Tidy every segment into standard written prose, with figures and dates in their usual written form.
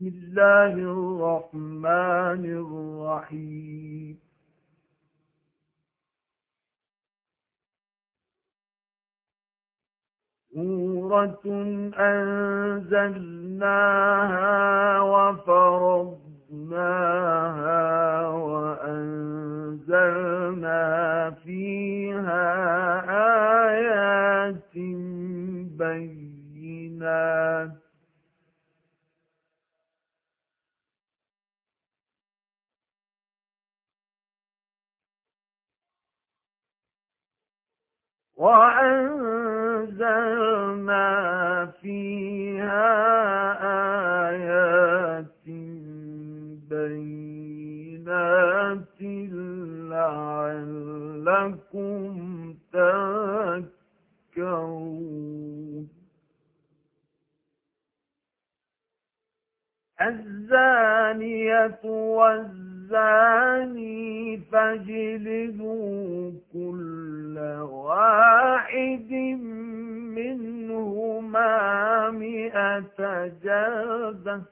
بسم الله الرحمن الرحيم. سورة أنزلناها وفرضناها وأنزلنا فيها آيات بينات لعلكم تذكرون. الزانية والزاني فاجلدوا كل واحد منهما 100 جلدة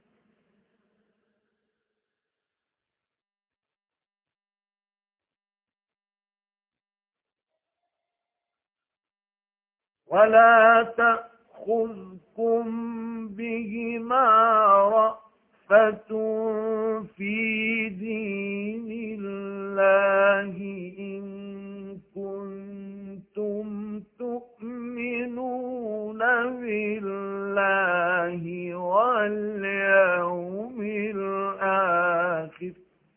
ولا تأخذكم بهما رأفة في دين الله إن كنتم تؤمنون بالله واليوم الآخر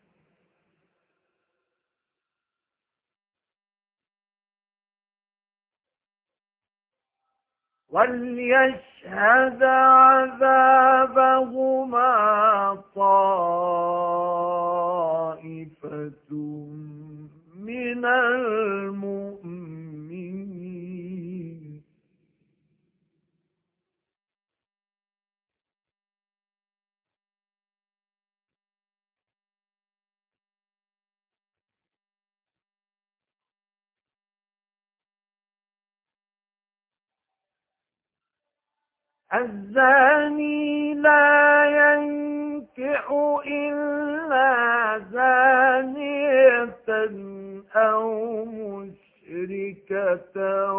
وليشهد عذابهما طائفة من المؤمنين. الزاني لا ينكح إلا زانية أو مشركة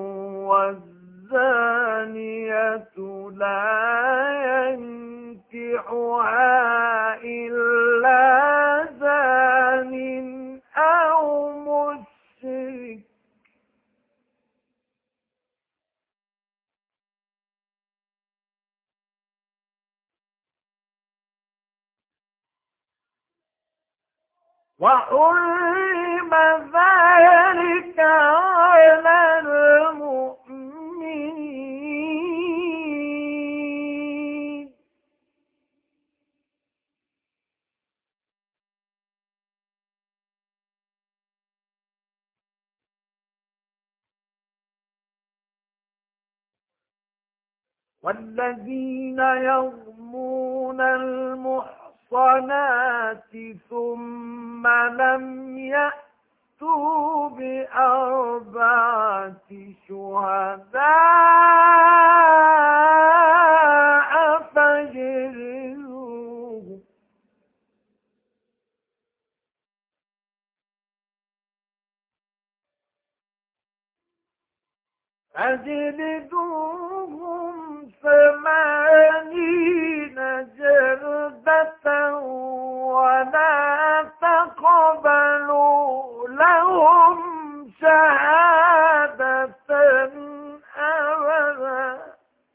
والزانية لا ينكحها إلا زان أو مشرك وحرم ذلك على المؤمنين. والذين يرمون المحصنات ثم لم يأتوا بأربعة شهداء فاجلدوهم فاجلدوهم 80 جلدة ولا تقبلوا لهم شهادة أبدا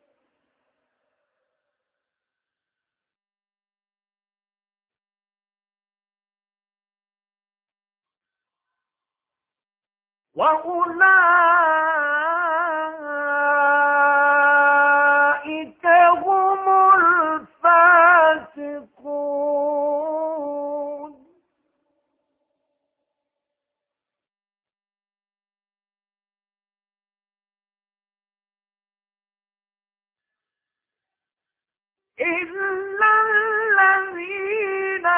وأولئك هم الفاسقون. إلا الذين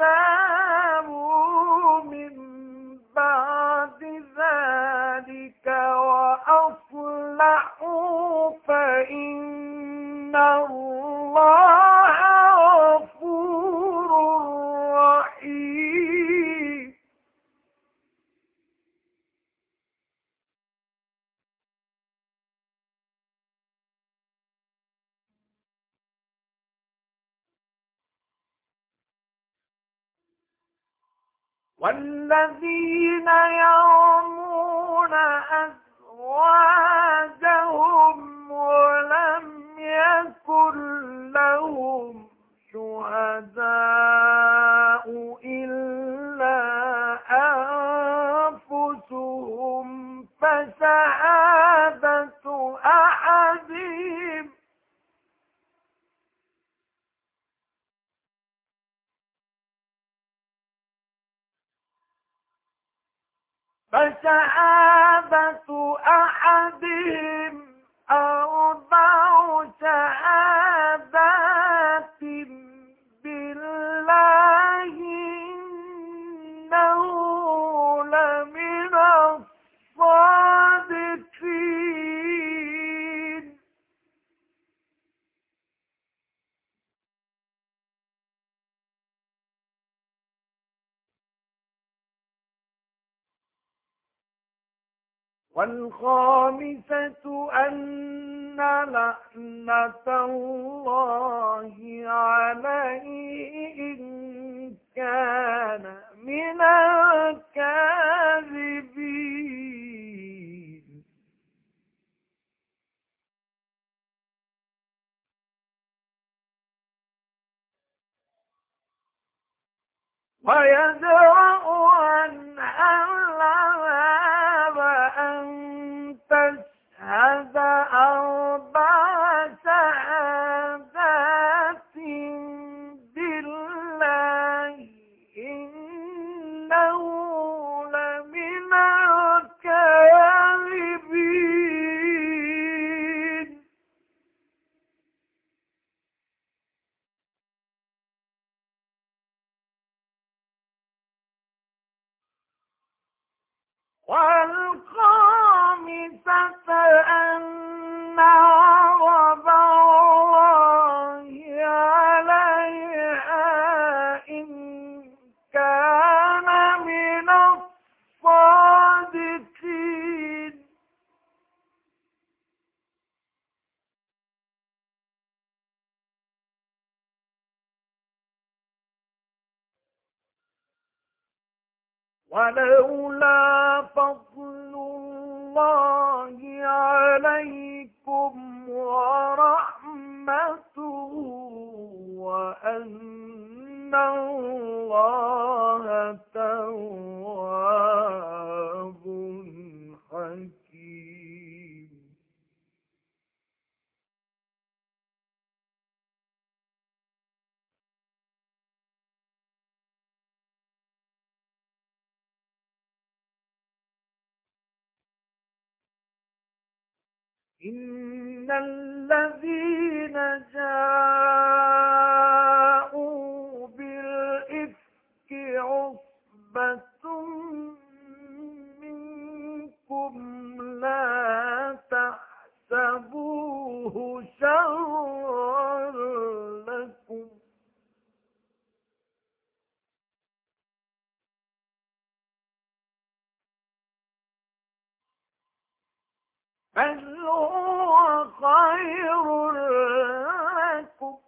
تابوا من بعد ذلك وأصلحوا فإن الله والذين يرمون أزواجهم ولم يكن لهم شهداء إلا أنفسهم فشهادة أحدهم أربع شهادات بالله إنه لمن الصادقين والخامسة أن لعنة الله عليه إن كان من الكاذبين ويدرأ عنها العذاب أن تشهد أربع شهادات بالله إنه لمن الكاذبين والخامسة أن غضب الله عليها إن كان من الصادقين ولولا فضل الله عليكم ورحمته وأن الله تواب حكيم إن الذين جاءوا بالإفك عصبة منكم لا تحسبوه شرا لكم بل هو خير لكم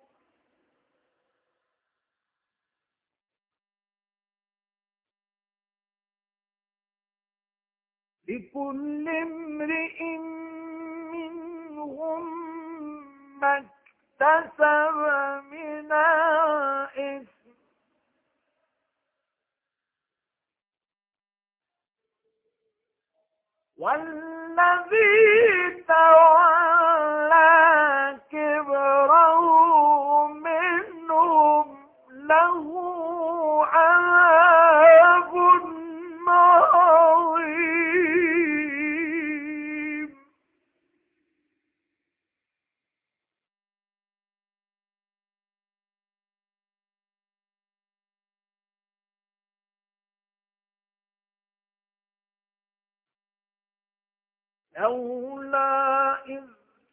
لكل امرئ منهم ما اكتسب من الإثم والذي تولى كبره منهم له عذاب عظيم لولا إذ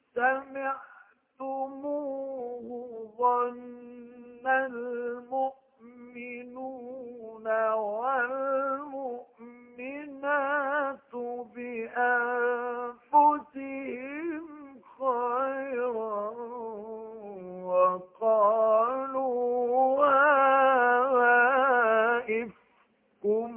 سمعتموه ظن المؤمنون والمؤمنات بأنفسهم خيرا وقالوا هذا إفك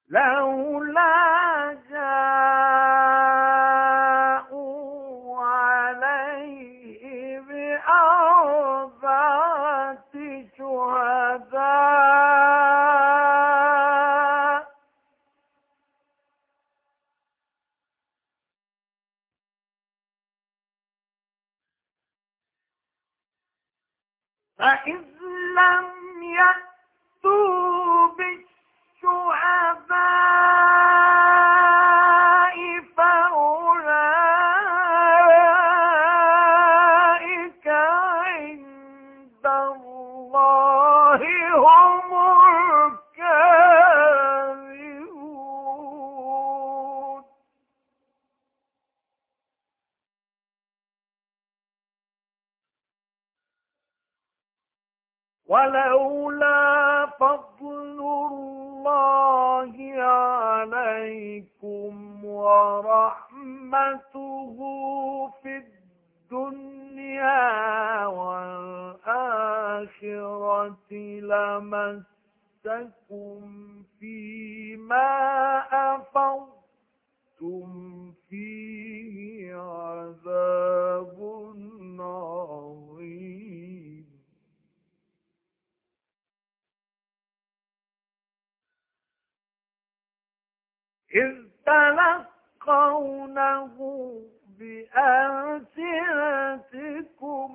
لولا جاءوا عليه بأربعة شهداء فإذ لم يأتوا بالشهداء فأولئك عند الله هم الكاذبون. ولولا فضل الله عليكم ورحمته في الدنيا والآخرة لمسكم فيما أفضتم فيه عذاب عظيم. إذ تلقونه بألسنتكم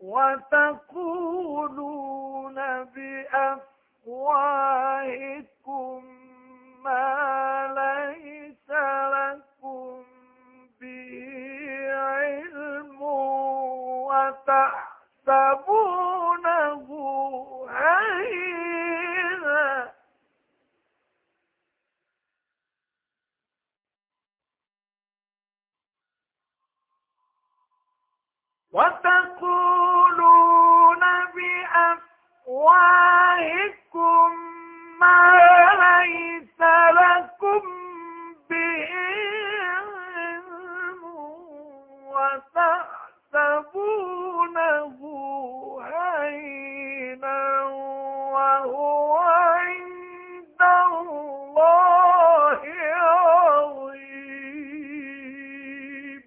وتقولون بأفواهكم ما ليس لكم به علم وتحسبونه هينا وتقولون بأفواهكم ما ليس لكم به علم وتحسبونه هينا وهو عند الله عظيم.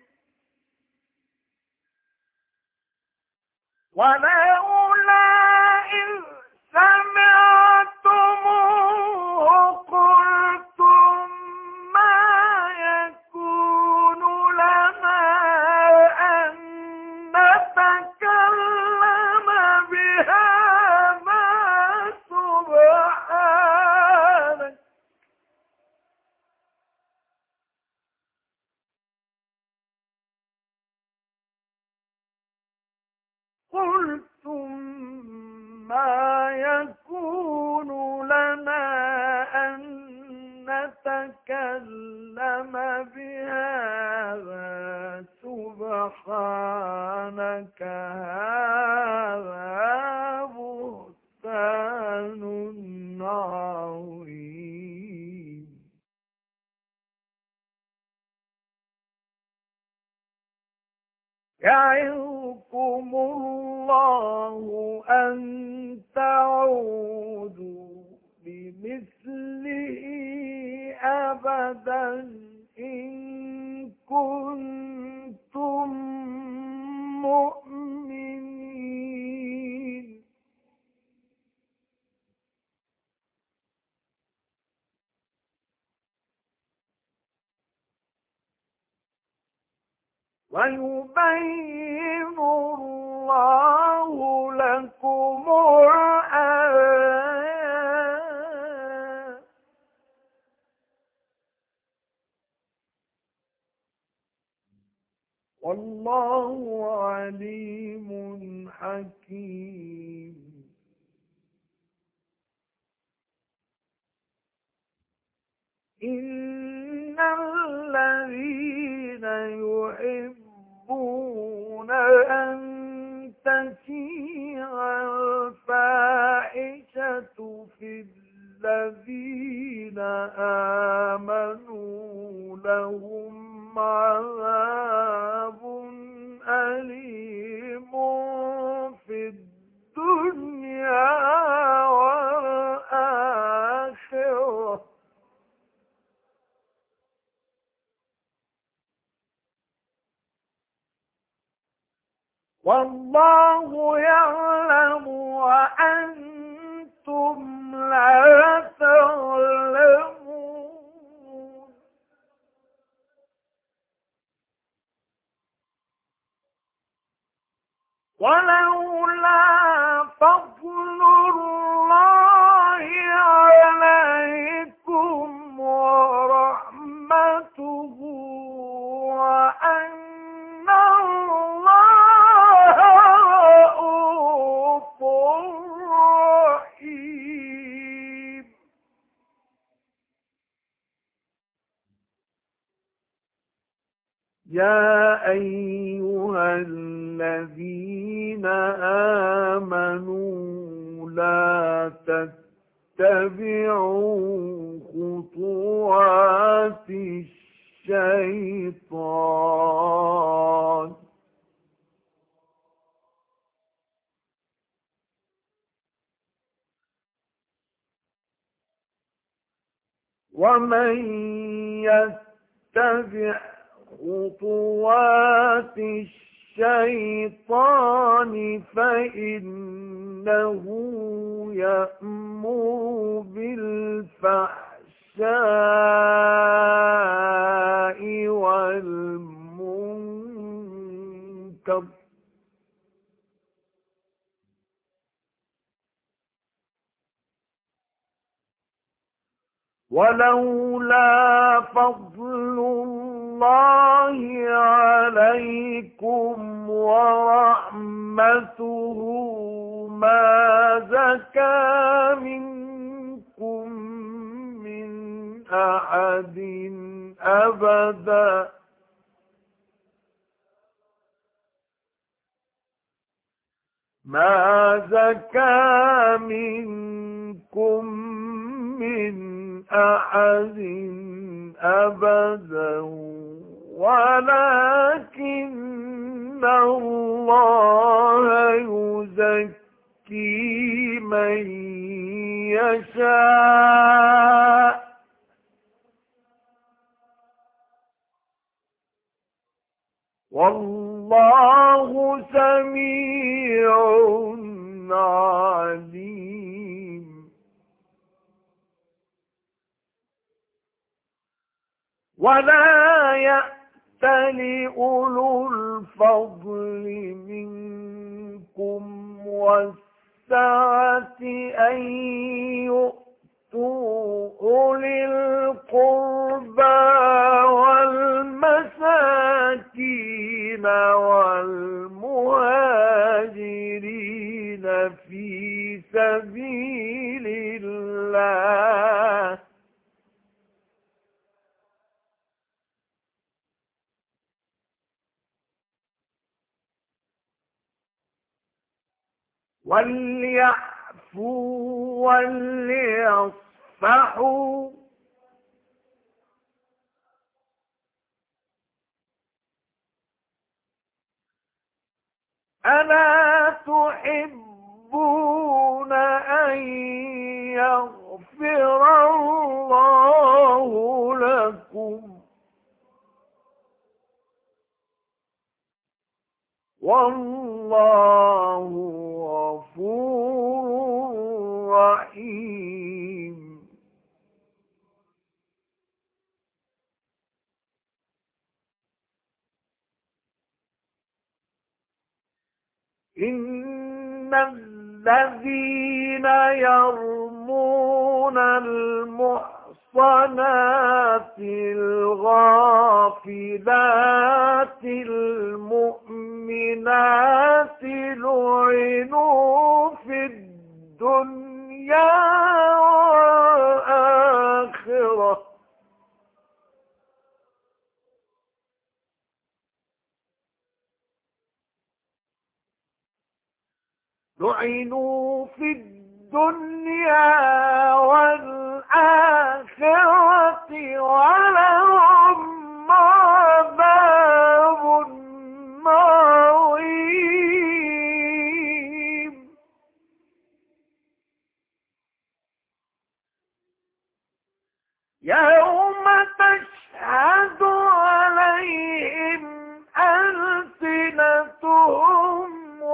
ولولا إذ سمعتموه قلتم ما يكون لنا أن نتكلم بهذا سبحانك قلتم ما يكون لنا أن نتكلم بهذا سبحانك هذا بهتان عظيم. يعظكم الله أن تعودوا بمثله أبدا إن كنتم مؤمنين. ويبين الله لكم الآيات والله عليم حكيم. إن الذين يحبون أن تشيع الفاحشة في الذين آمنوا لهم عذاب أليم في الدنيا والآخرة والله يعلم وأنتم لا تعلمون. ولولا فضل الله عليكم ورحمته وأن الله رءوف رحيم. يا أيها الذين آمنوا لا تتبعوا خطوات الشيطان ومن يتبع خطوات الشيطان فإنه يأمر بالفحشاء والمنكر ولولا فضل الله عليكم ورحمته ما زكى منكم من أحد أبدا ما زكى منكم من أحد أبدا ولكن الله يزكي من يشاء والله سميع عليم. ولا يأتل أولو الفضل منكم والسعة أن يؤتوا أولي القربى والمساكين والمهاجرين في سبيل الله وليعفوا وليصفحوا ألا تحبون أن يغفر الله لكم والله غفور رحيم. إن الذين يرمون المحصنات الغافلات المؤمنات لعنوا في الدنيا والآخرة لعنوا في الدنيا والآخرة ولهم عذاب عظيم. يوم تشهد عليهم ألسنتهم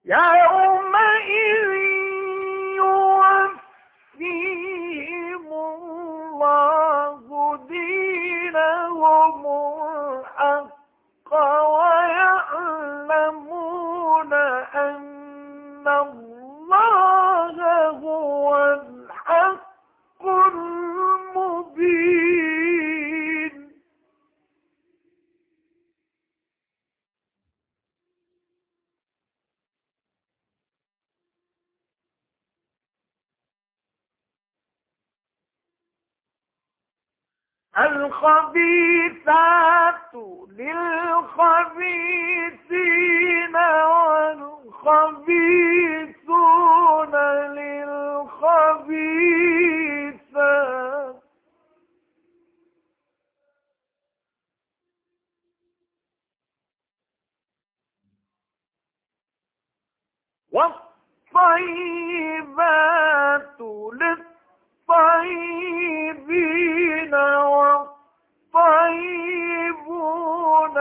يومئذ يوفيهم الله دينهم الحق ويعلمون أن الله هو الحق المبين. الخبيثات للخبيثين والخبيثون للخبيثات والطيبات للطيبين والطيبون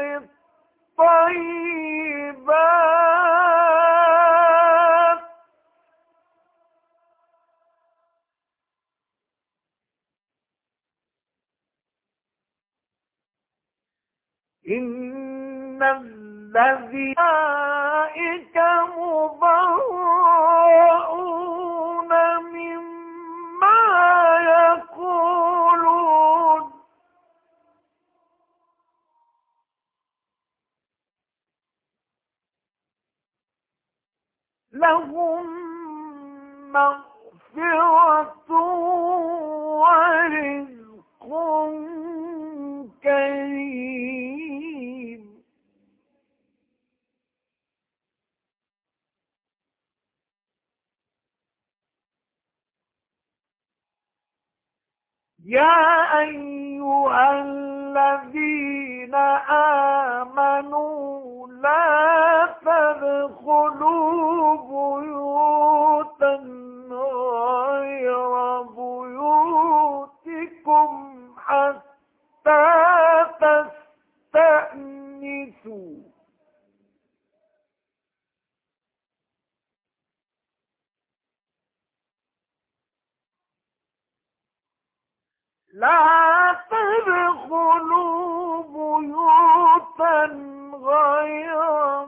للطيبات إن الذين أولئك مبرؤون مما يقولون لهم مغفرة ورزق كريم. يا أيها الذين آمنوا لا تدخلوا بيوتا غير بيوتكم حتى تستأنسوا لا تدخلوا بيوتا غير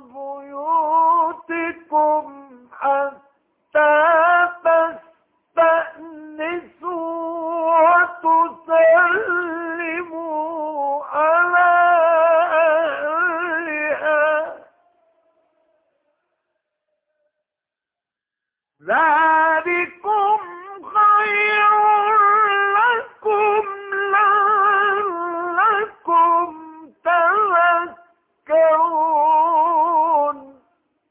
بيوتكم حتى تستأنسوا وتسلموا على أهلها ذلكم خير لكم لعلكم تذكرون.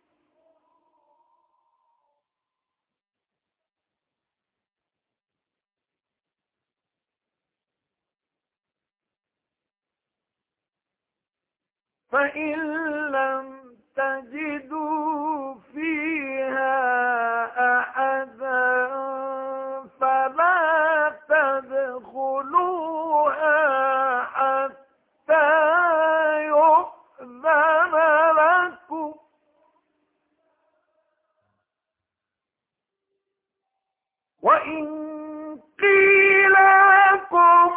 فإن لم تجدوا فيها أحدا فلا تدخلوها حتى يؤذن لكم وإن قيل لكم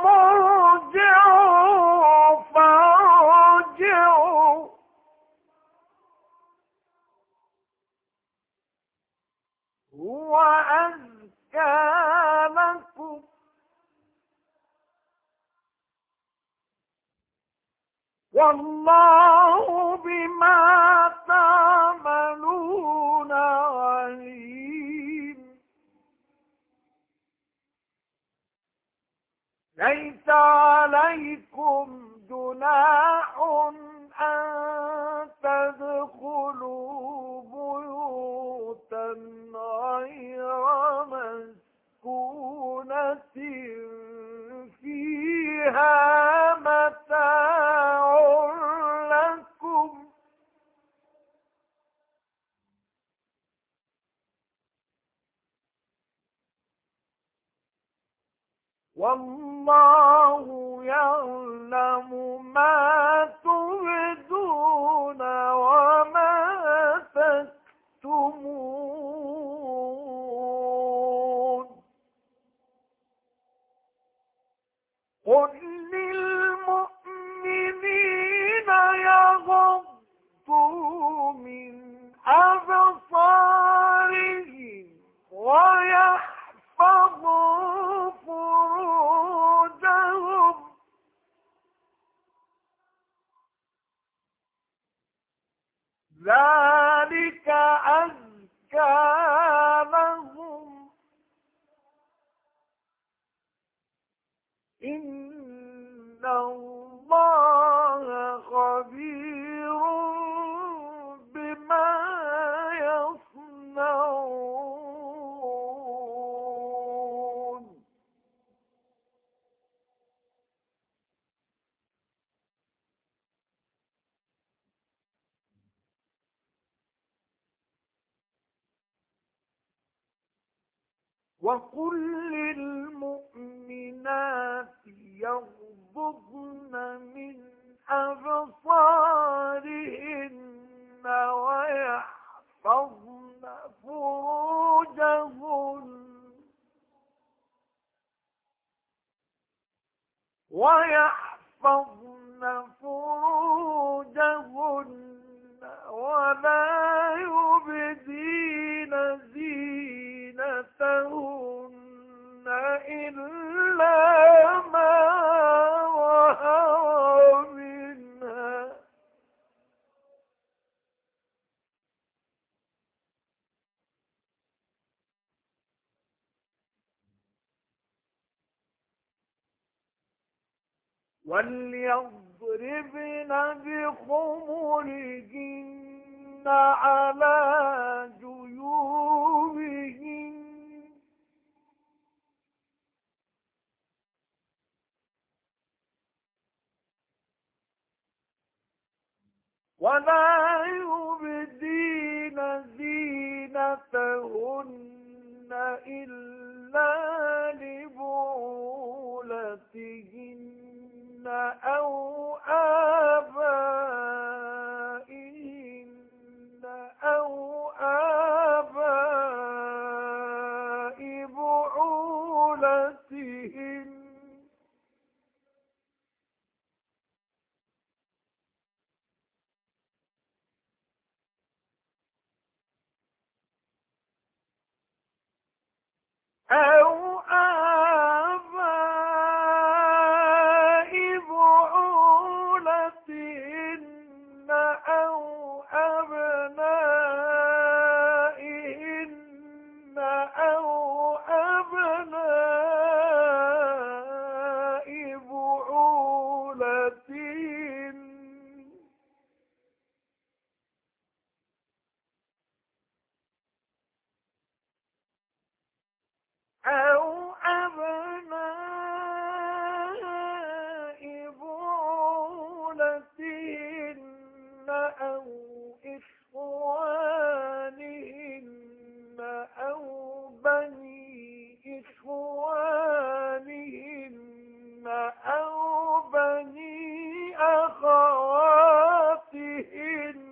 ارجعوا فارجعوا هو أزكى لكم والله بما تعملون عليم. ليس عليكم جناح أن تدخلوا بيوتا غير مسكونة فيها متاع لكم والله يعلم ما تبدون وما تكتمون. وقل للمؤمنات يغضضن من أبصارهن ويحفظن فروجهن ولا يبدين زينتهن إلا ما ظهر منها وليضربن بخمرهن على جيوبهن ولا يبدين زينتهن إلا لبعولتهن أو آبائهن أو آباء بعولتهن أو آباء بعولتهن أو أبنائهن أو أبناء بعولتهن أو أبناء بعولتهن أو إخوانهن أو بني إخوانهن أو بني أخواتهن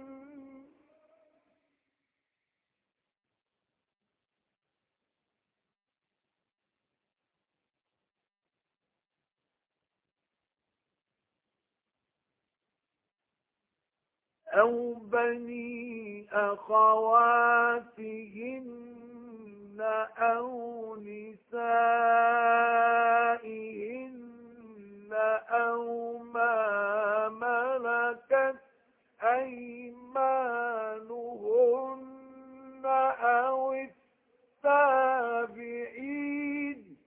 أو بني أخواتهن أو نسائهن أو ما ملكت أيمانهن أو التابعين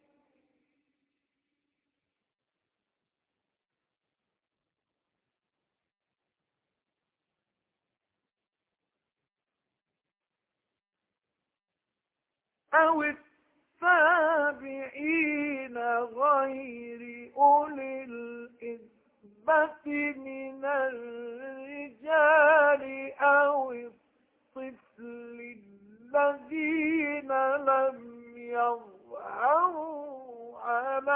أو التابعين غير أولي الإربة من الرجال أو الطفل الذين لم يظهروا على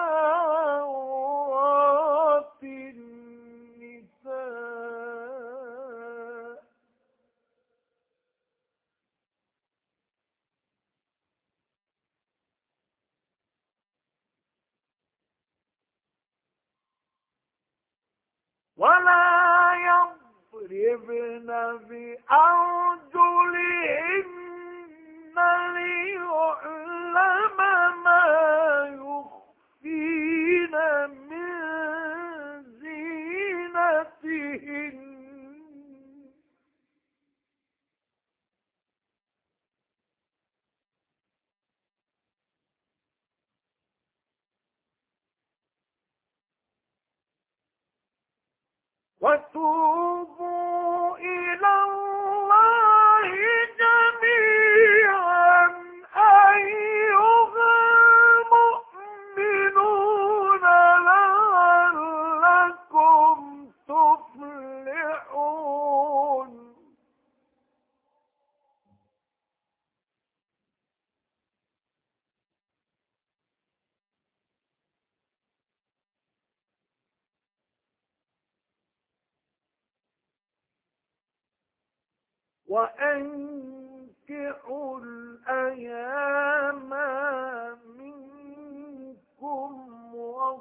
عورات النساء ولا يضربن بأرجلهن ليعلم ما يخفين من زينتهن وتوبوا إلى الله جميعا أيها المؤمنون لعلكم تفلحون وأنكحوا الأيام منكم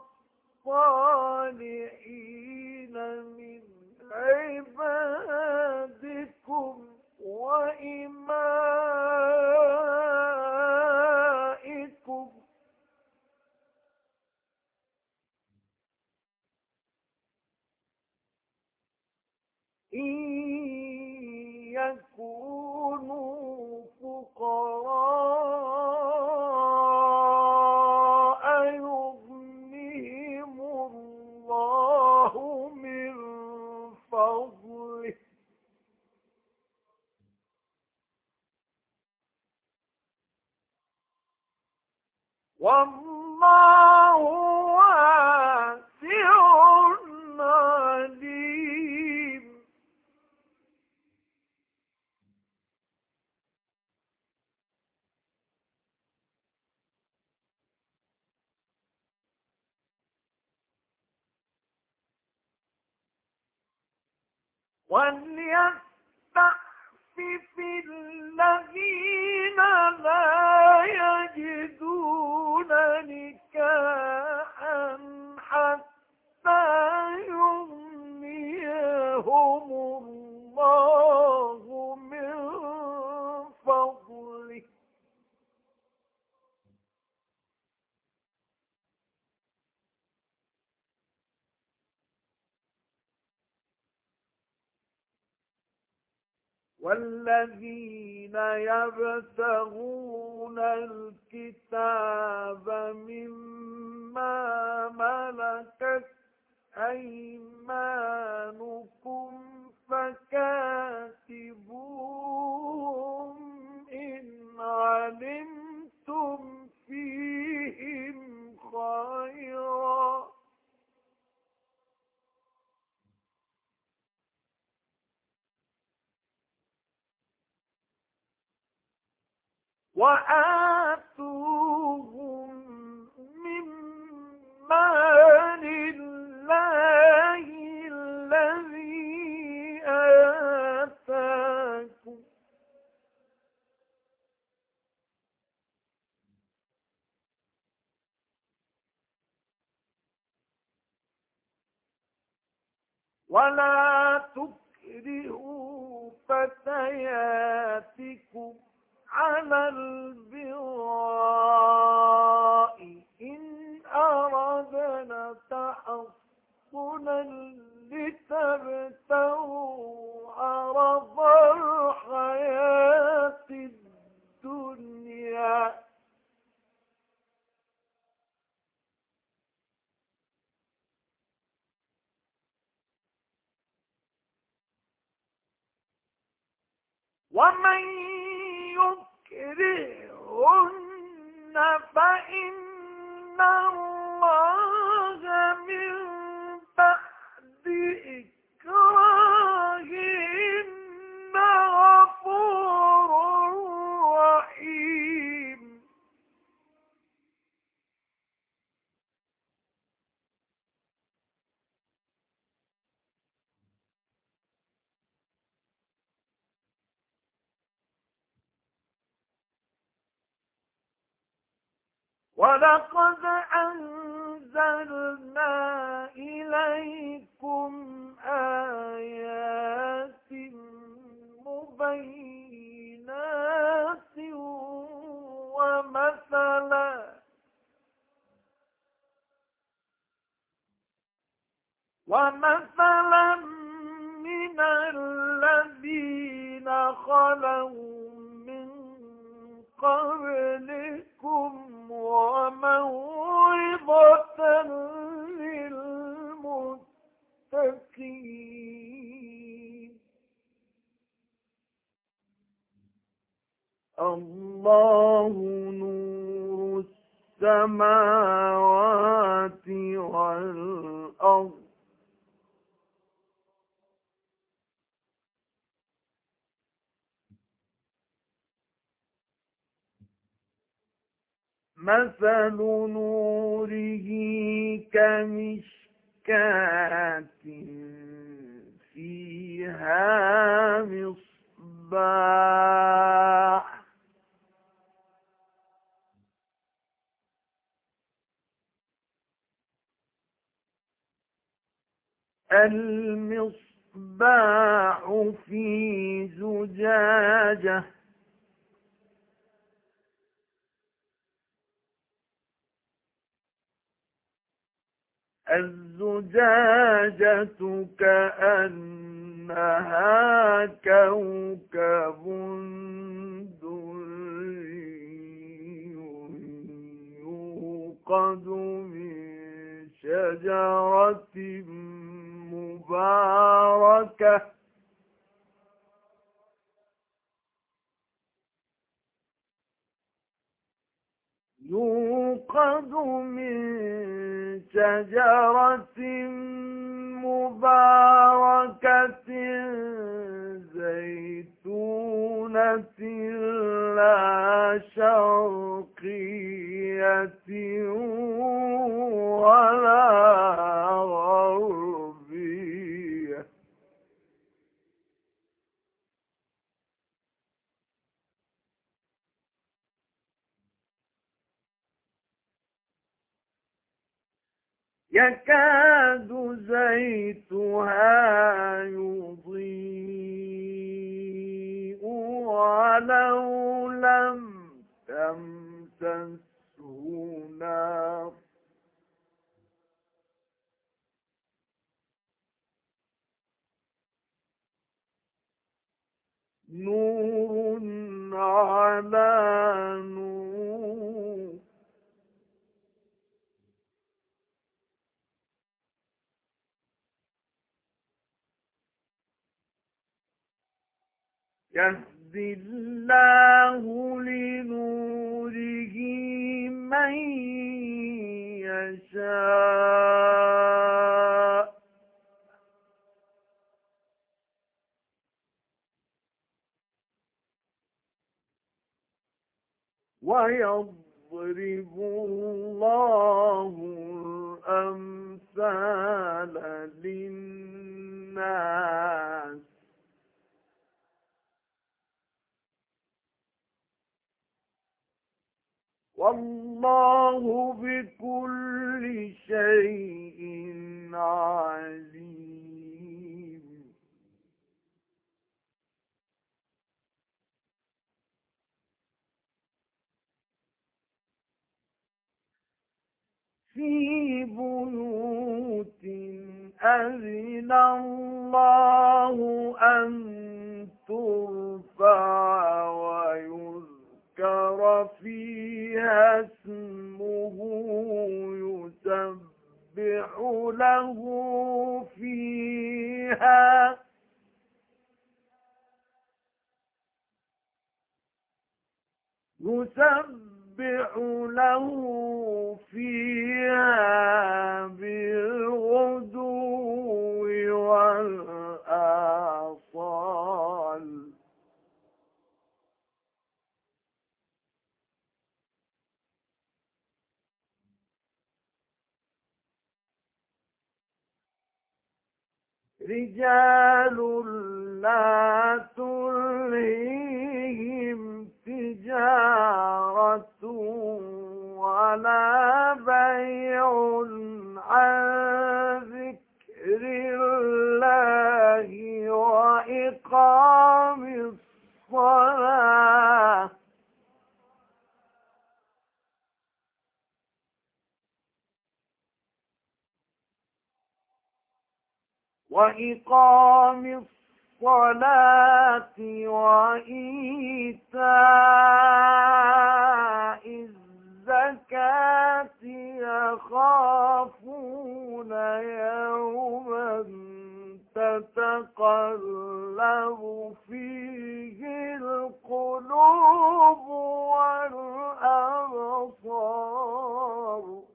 والصالحين من عبادكم وإمائكم إن يكونوا فقراء يغنهم الله من فضله والله واسع عليم. وليستعفف الذين لا يجدون نكاحا حتى يغنيهم الله من فضله والذين يبتغون الكتاب مما ملكت أيمانكم فكاتبوهم إن علمتم فيهم خيرا وآتوهم من مال الله الذي آتاكم ولا تكرهوا فتياتكم على البغاء إن أردنا تحصنا لتبتغوا عرض الحياة الدنيا ومن يكرهن فإن الله من بعد إكراههن غفور رحيم. ولقد أنزلنا إليكم آيات مبينات ومثلا من الذين خلوا من قبلكم وموعظة للمتقين. الله نور السماوات والأرض مثل نوره كمشكاة فيها مصباح المصباح في زجاجة الزجاجة كأنها كوكب دري يوقد من شجرة مباركة مباركة زيتونة لا شرقية ولا غربية يكاد زيتها يضيء ولو لم تمسسه نار نور على نور يهدي الله لنوره من يشاء ويضرب الله الأمثال للناس والله بكل شيء عليم في بيوت أذن الله أن ترفع ويذكر فيها اسمه يسبح له فيها بالغدو والآصال رجال لا تلهيهم تجارة ولا بيع عن ذكر الله وإقام الصلاة وإيتاء الزكاة يخافون يوما تتقلب فيه القلوب والأبصار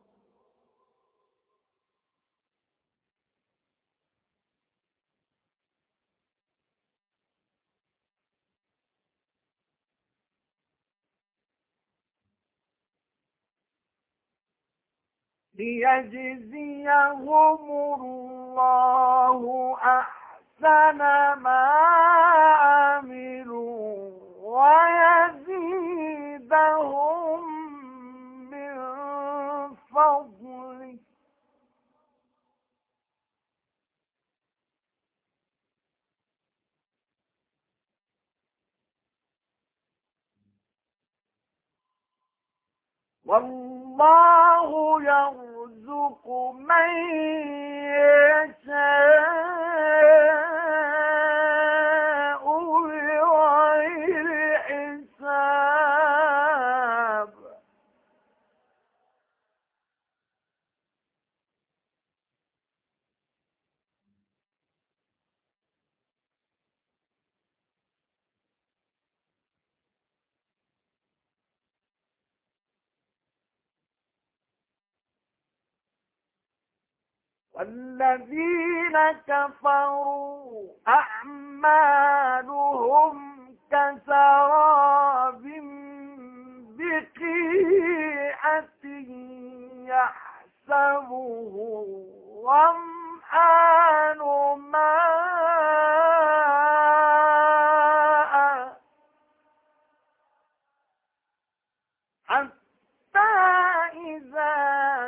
ليجزيهم الله أحسن ما عملوا والله يرزق من يشاء بغير حساب والذين كفروا أعمالهم كسراب بقيعة يحسبه الظمآن ماء حتى إذا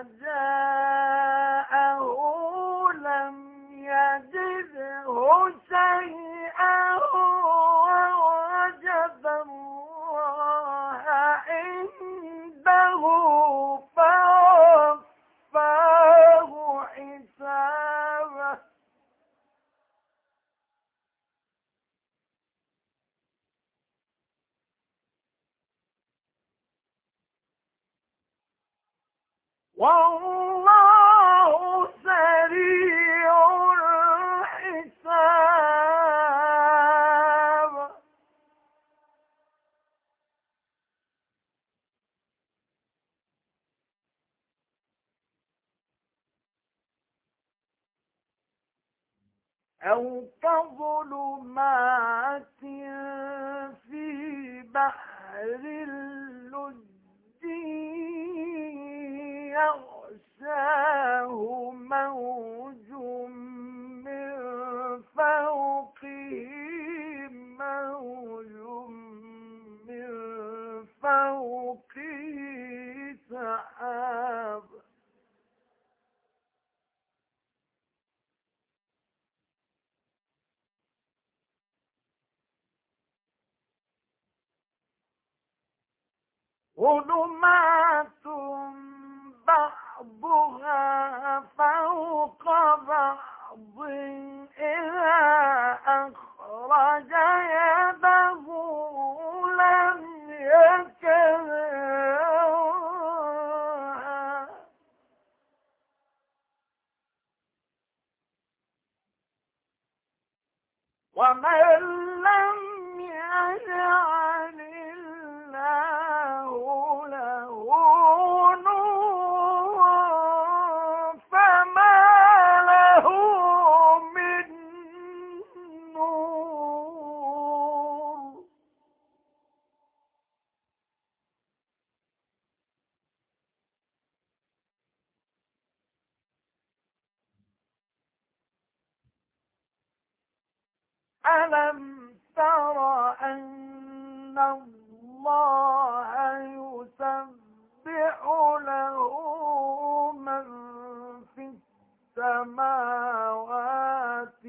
جاءه لم يجده شيئا ووجد الله عنده فوفاه حسابه والله سريع الحساب أو كظلمات في بحر اللجي يغشاه موج من فوقه موج من فوقه سحاب ظلمات بعضها فوق بعض إذا أخرج يده لم يكدها ومن لم يجعل الله له نورا فما له من نور ألم تر أن الله يسبح له من في السماوات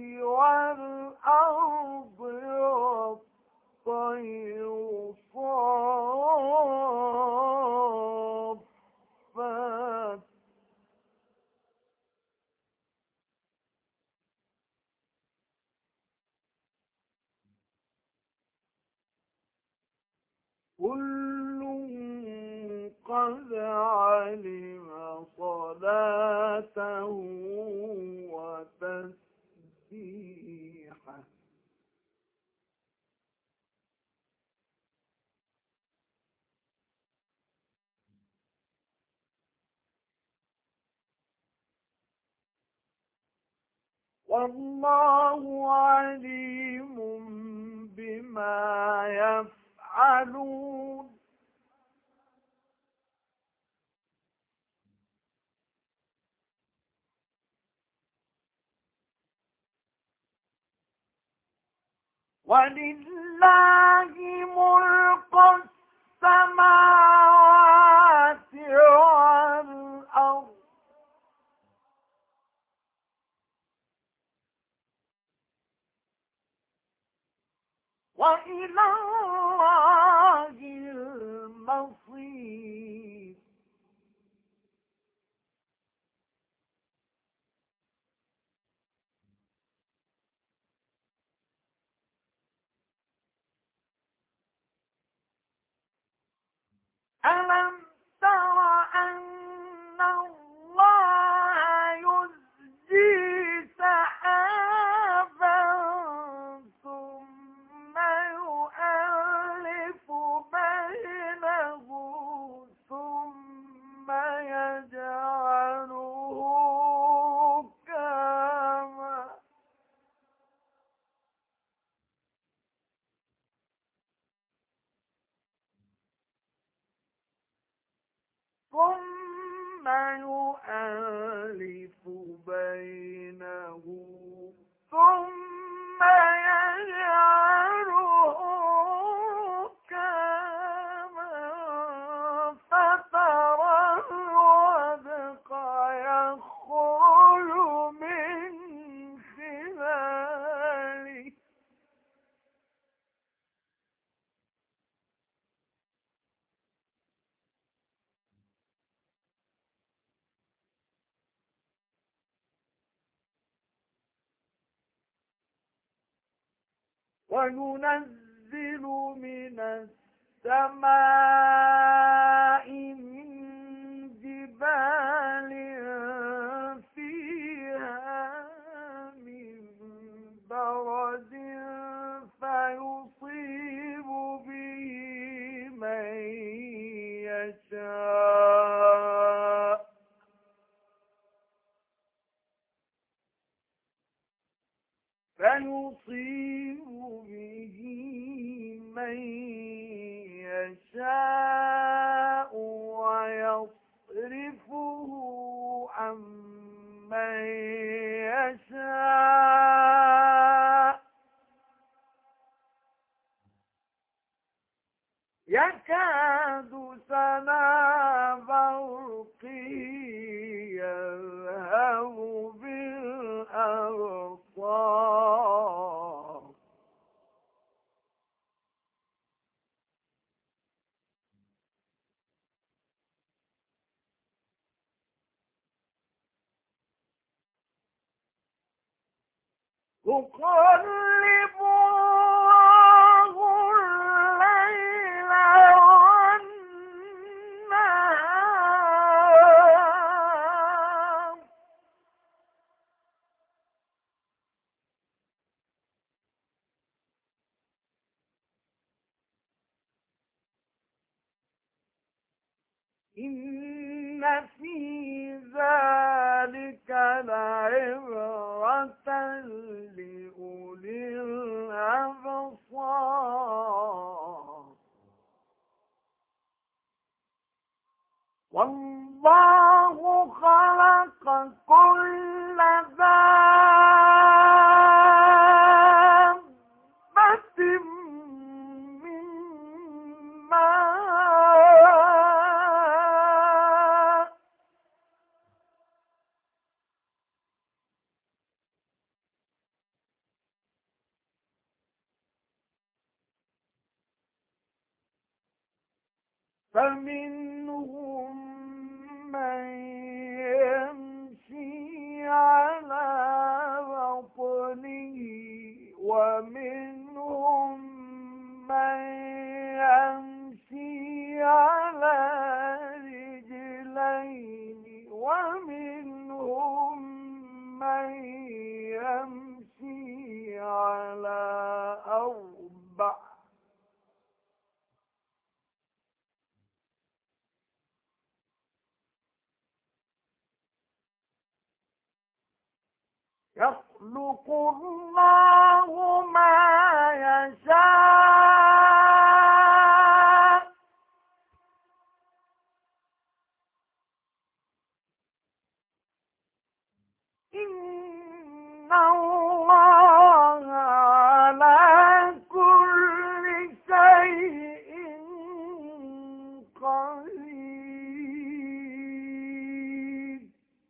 والأرض والطير صافات كل قد علم صلاته وتسبيحه والله عليم بما يفعلون ولله ملك السماوات والأرض وإلى الله المصير ألم تر أن الله يزجي سحابا ثم يؤلف بينه ثم يجعله ركاما ثم يؤلف بينه ثم يجعله ركاما فترى الودق يخرج من خلاله وينزل من السماء من جبال فيها من برد فيصيب به من يشاء فيصيب به من يشاء ويصرفه عن من يشاء يكاد سنا برقه يذهب بالأبصار يقلب الله الليل والنهار إن في ذلك لعبرة لأولي الأبصار والله خلق كل دابة من ماء فمنهم من يمشي على بطنه ومنهم من يمشي على رجلين ومنهم من يمشي على أربع يخلق الله ما يشاء إن الله على كل شيء قدير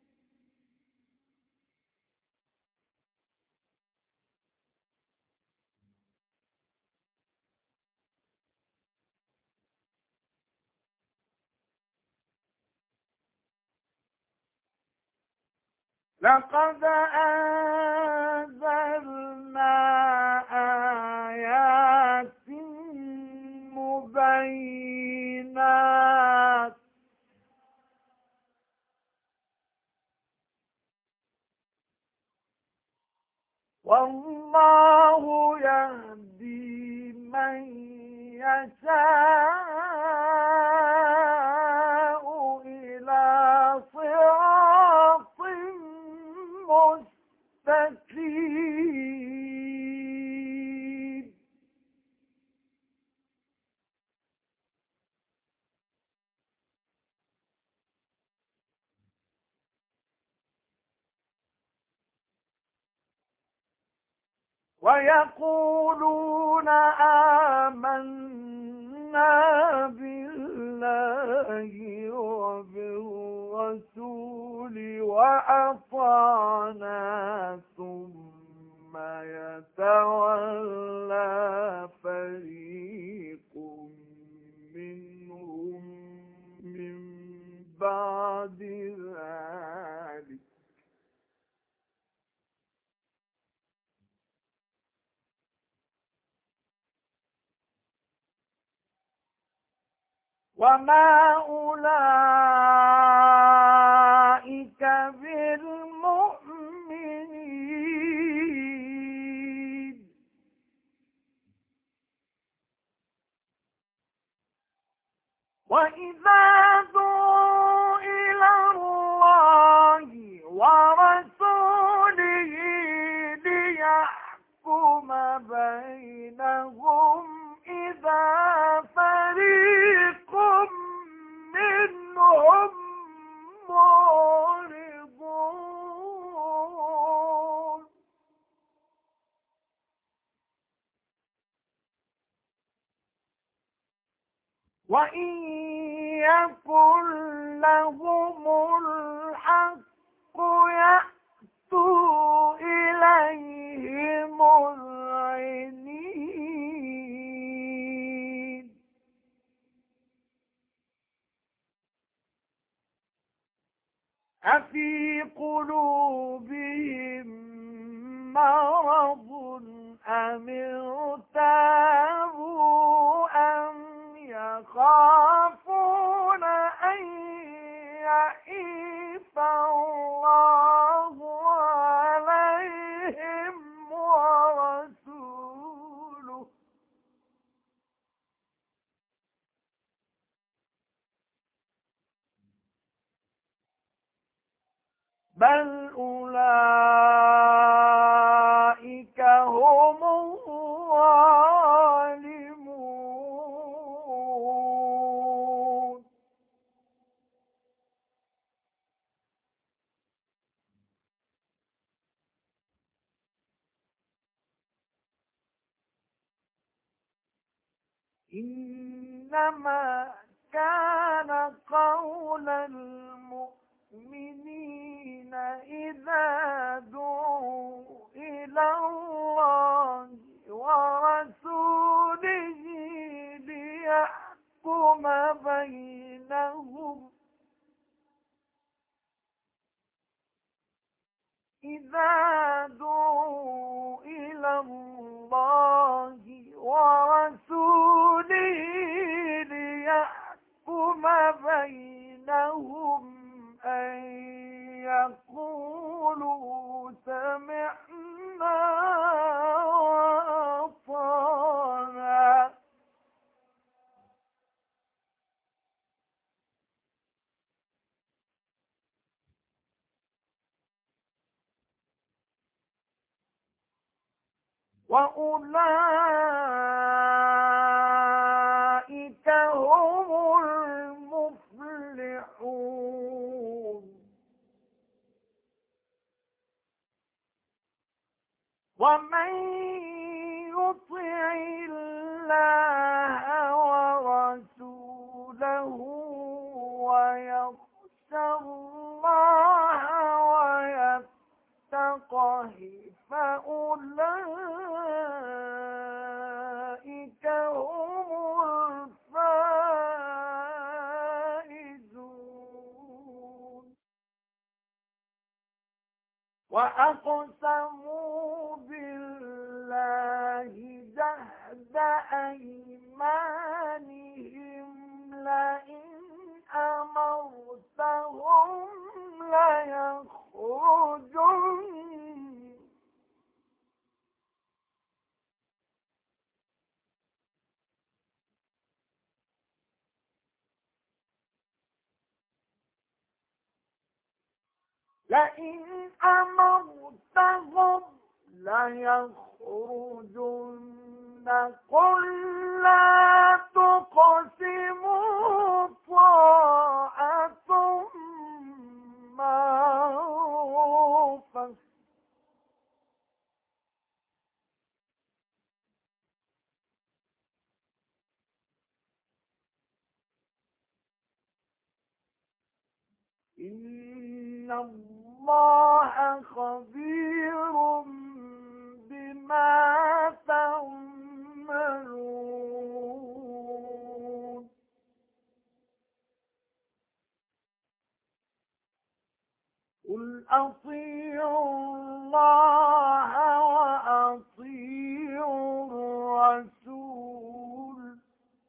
لقد أنزلنا آيات مبينات والله يهدي من يشاء إلى صراط مستقيم. ويقولون آمنا بالله وبالرسول وأطعنا ثم يتولى فريق منهم من بعد ذلك. وما أولئك بالمؤمنين. وإذا دعوا إلى الله ورسوله ليحكم بينهم إذا فريق منهم معرضون. وإن يكن لهم الحق يأتوا إليه مذعنين. أفي قلوبهم مرض أم ارتابوا أم يخافون أن يحيف الله عليهم ورسوله. بل أولئك هم الظالمون. إنما كان قول المؤمنين إذا دعوا إلى الله ورسوله ليحكم بينهم إلى الله ورسوله ليحكم بينهم أن يقولوا سمعنا وأطعنا. وأولئك هم المفلحون. ومن يطع الله ورسوله ويخش الله ويتقه فأولئك هم الفائزون. وأقسموا بالله جهد أيمانهم لئن أمرتهم ليخرجن لئن أمرتهم ليخرجن قل لا تقسموا طاعة معروفة إن الله خبير بما تعملون قل أطيعوا الله وأطيعوا الرسول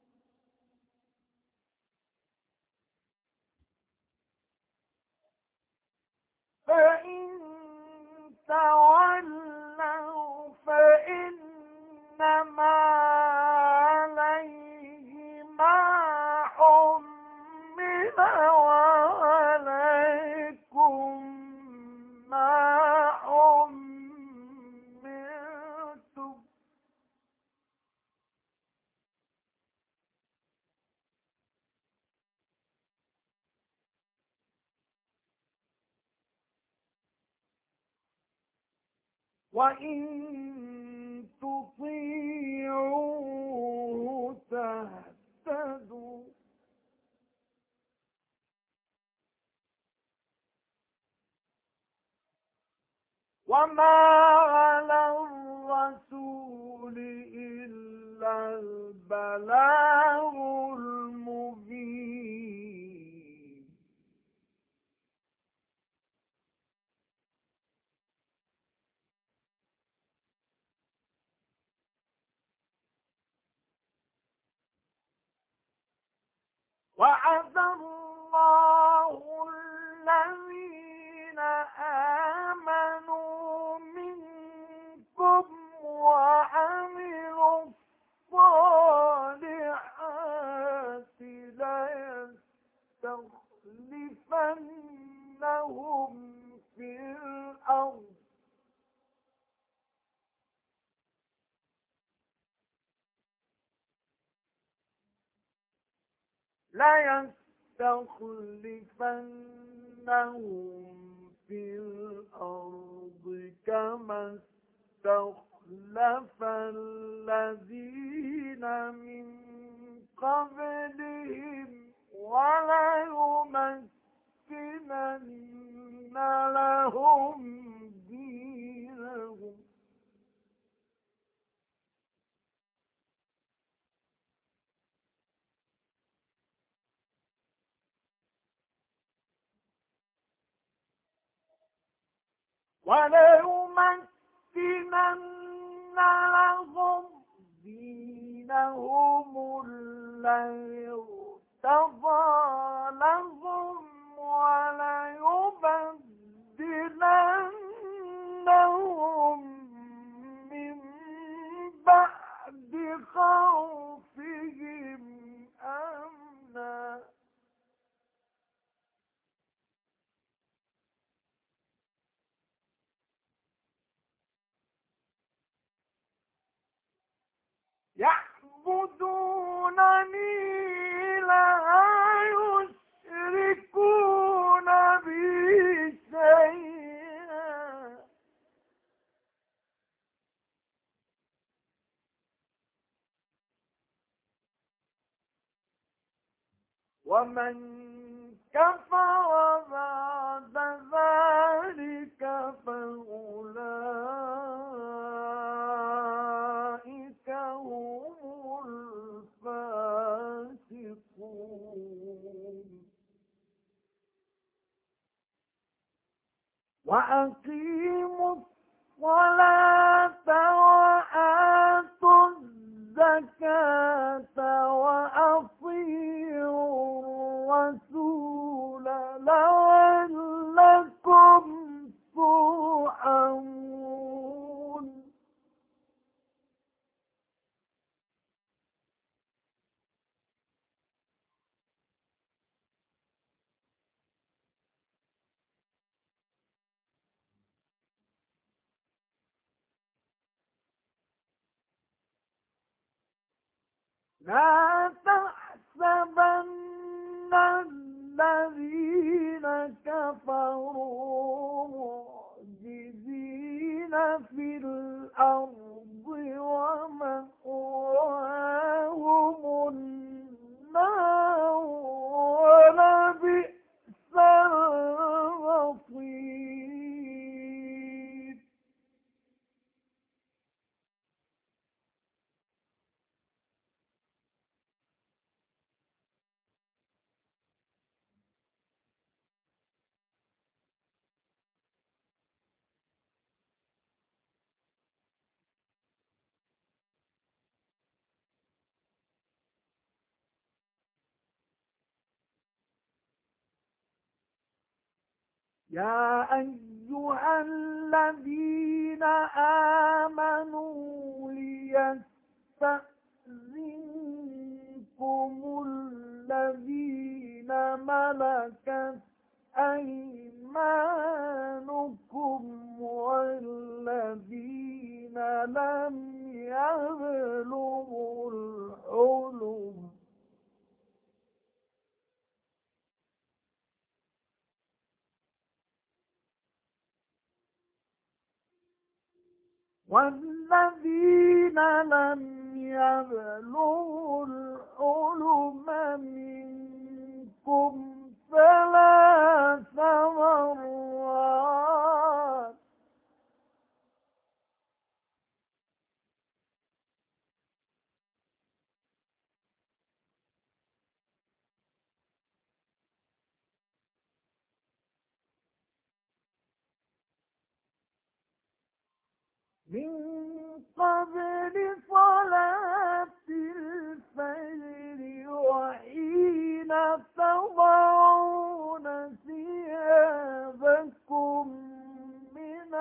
فإن تولوا فإنما عليه ما حمل وعليكم ما حملتم وإن تطيعوه تهتدوا وما على الرسول إلا البلاغ المبين وعد الله الذين آمنوا منكم وعملوا الصالحات ليستخلفنهم في الأرض كما استخلف الذين من قبلهم وليمكنن لهم دينهم الذي ارتضى لهم وليبدلنهم من بعد خوفهم أمنا يعبدونني لا يشركون بي شيئا ومن كفر بعد ذلك فأولئك هم الفاسقون وأقيموا الصلاة وآتوا الزكاة وأطيعوا الرسول لعلكم ترحمون لا تحسبن الذين كفروا معجزين في الأرض ومأواهم النار ولبئس المصير. يا أيها الذين آمنوا ليستأذنكم الذين ملكت أيمانكم والذين لم يبلغوا الحلم منكم ثلاث مرات من قبل صلاة الفجر وحين تضعون ثيابكم من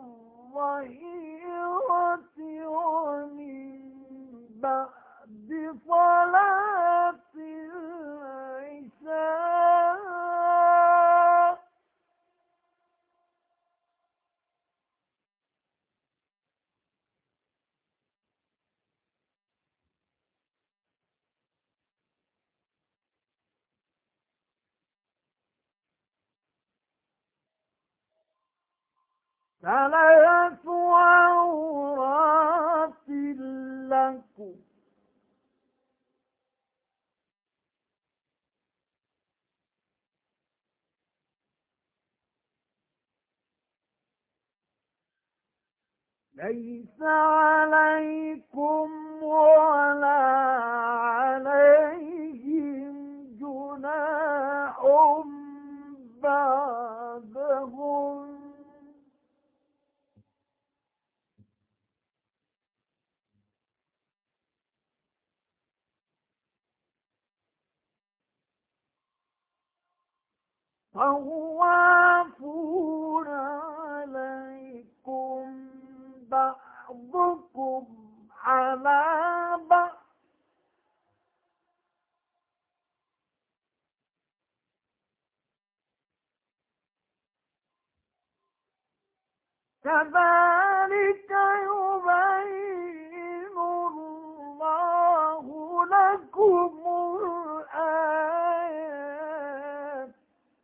الظهيرة ومن بعد صلاة العشاء ثلاث عورات لكم ليس عليكم ولا عليهم جناح بعدهم طوافون عليكم بعضكم على بعض كذلك يبين الله لكم الآيات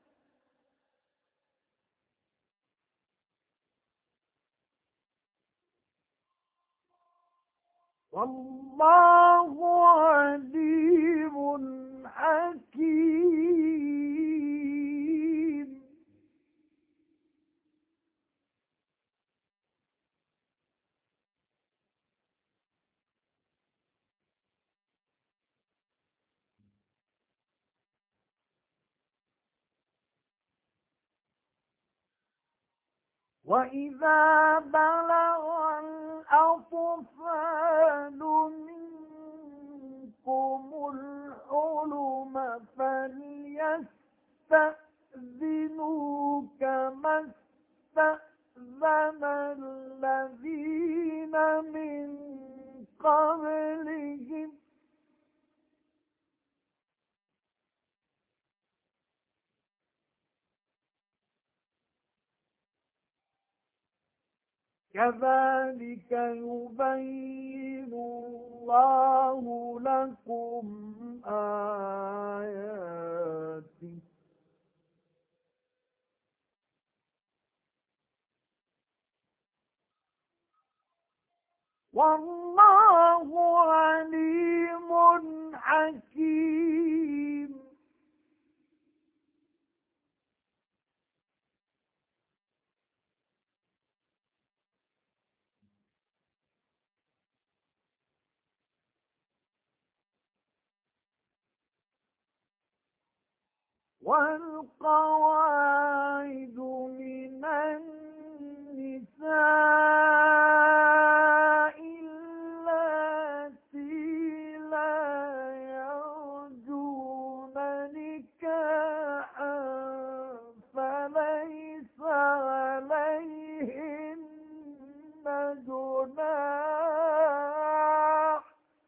والله عليم حكيم. وإذا بلغ الأطفال منكم الحلم فليستأذنوا كما استأذن الذين من قبلهم كذلك يبين الله لكم آياته والله عليم حكيم. والقواعد من النساء اللاتي لا يرجون نكاحا فليس عليهن جناح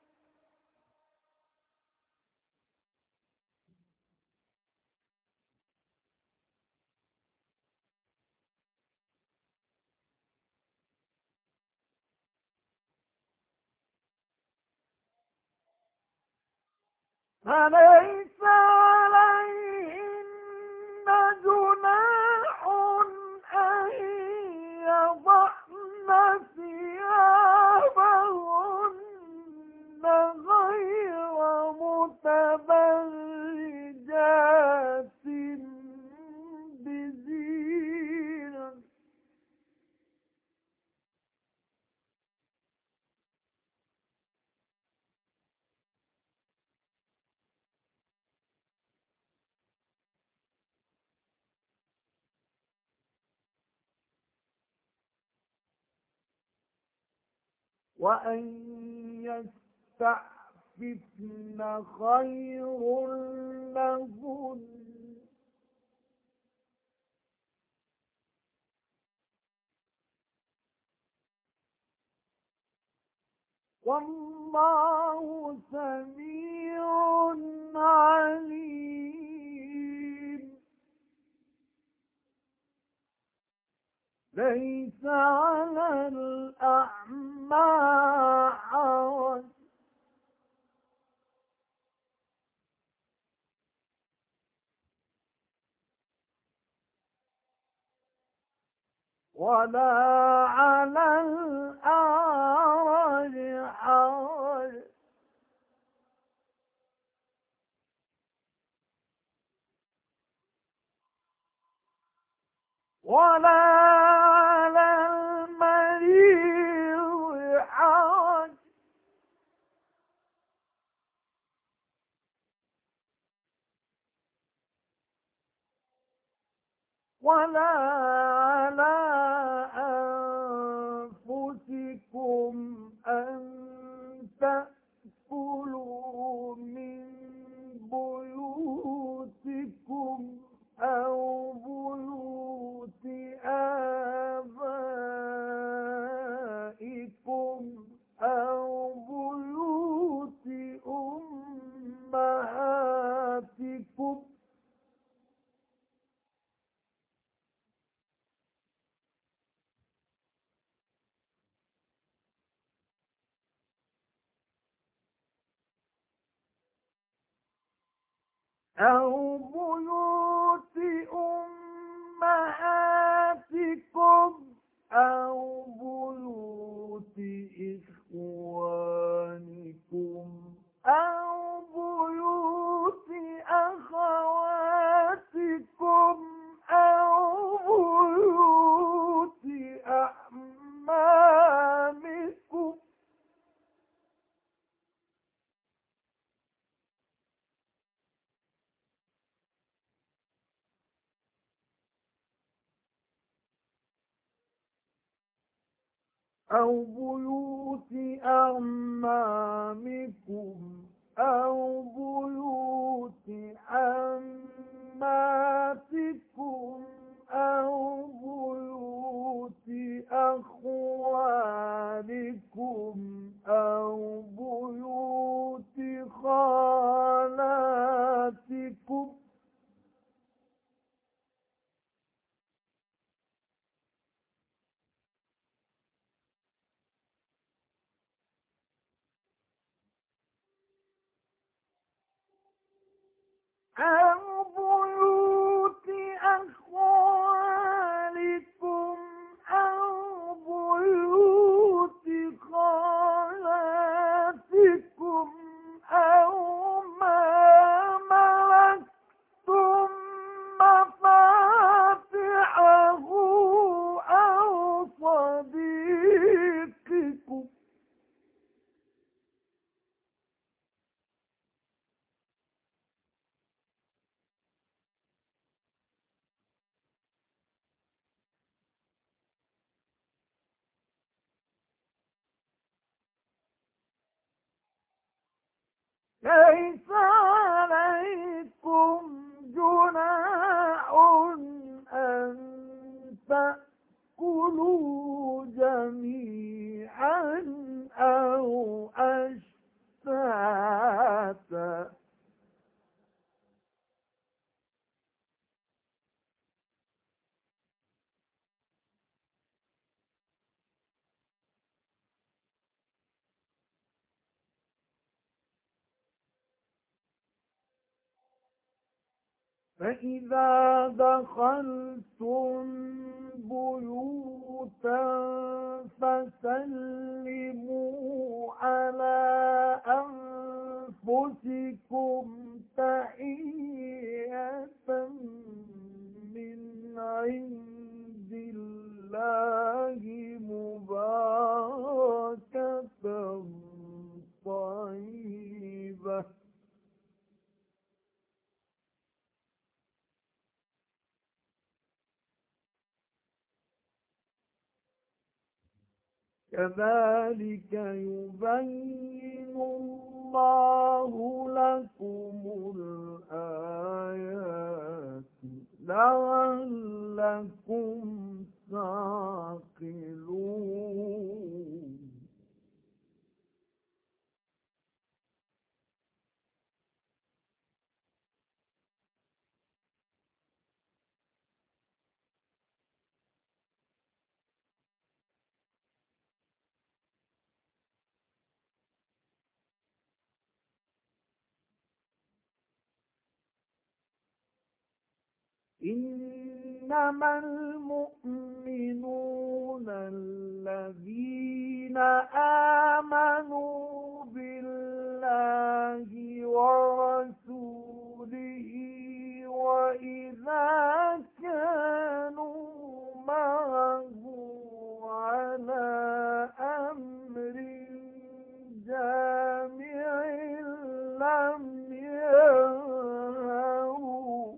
فليس عليهن جناح أن يضعن ثيابهن غير متبرجات بزينة وأن يستعففن خير لهن والله سميع عليم. ليس على الأعمى حرج ولا على الأعرج حرج ولا على المريض حرج ولا على أنفسكم أن تأكلوا من بيوتكم أو بيوت آبائكم أو بيوت أمهاتكم أو بيوت أمهاتكم أو بيوت إخوانكم أو بيوت أخواتكم أو بيوت أعمامكم أو بيوت أعمامكم أو بيوت عماتكم أو بيوت أخوالكم أو بيوت خالاتكم أو بيوت أخوالكم أو بيوت خالاتكم أو ما ملكتم مفاتحه أو صديقكم. ليس عليكم جناح أن تأكلوا جميعا أو أشتاتا. فإذا دخلتم بيوتا فسلموا على أنفسكم تحية من عند الله مباركة طيبة. كذلك يبين الله لكم الآيات لعلكم تعقلون. إنما المؤمنون الذين آمنوا بالله ورسوله وإذا كانوا معه على أمر جامع لم ينهوا.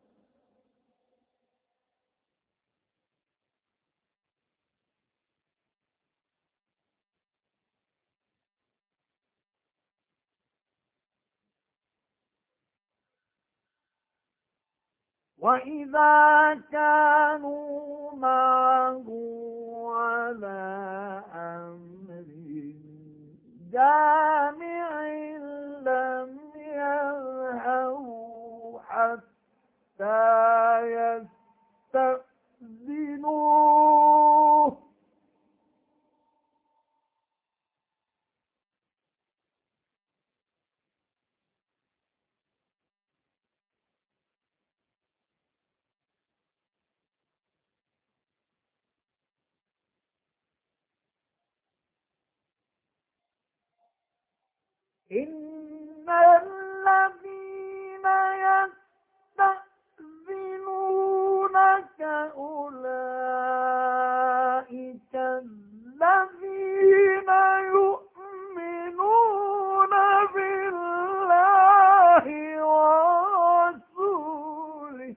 وإذا كانوا معه على أمر جامع لم ينهوا حتى يستأذنوه. إن الذين يستأذنونك أولئك الذين يؤمنون بالله ورسوله.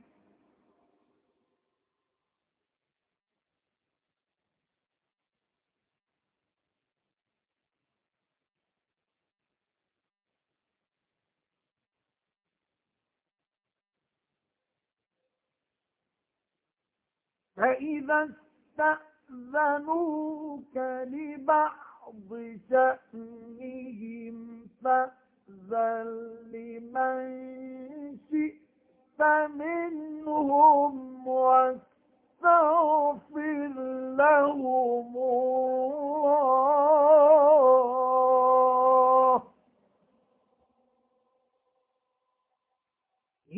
فإذا استأذنوك لبعض شأنهم فأذن لمن شئت منهم واستغفر لهم الله.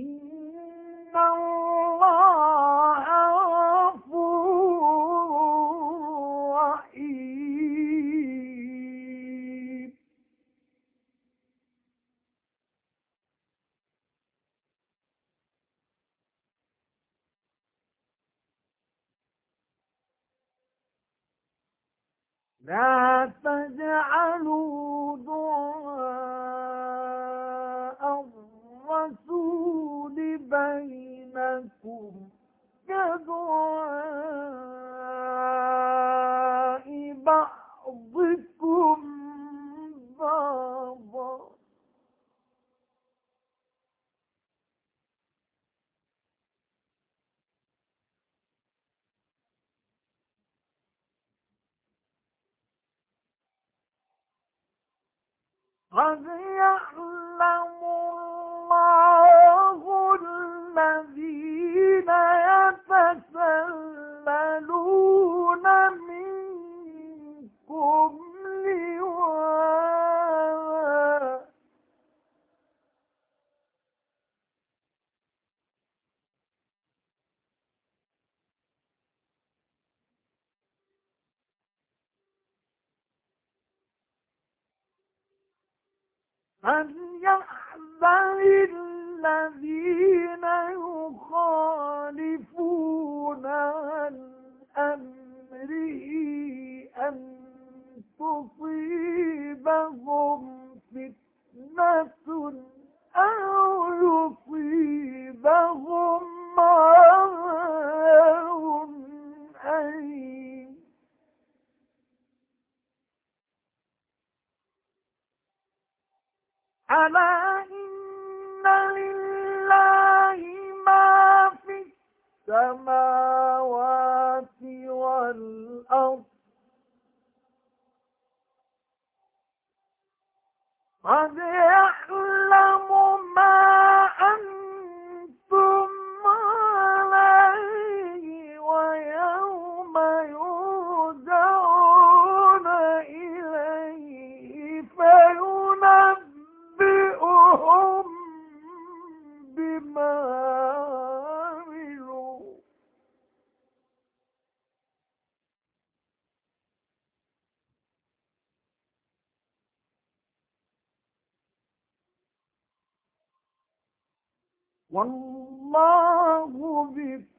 لا تجعلوا دعاء الرسول بينكم كدعاء بعضكم بعضا قد يعلم الله الذين يتسللون منكم لواذا فليحذر الذين يخالفون عن أمره أن تصيبهم فتنة أو يصيبهم عذاب أليم ألا إن لله ما في السماوات والأرض قد يعلم ما أنتم عليه ويوم يرجعون إليه فينبئهم بما عملوا والله بكل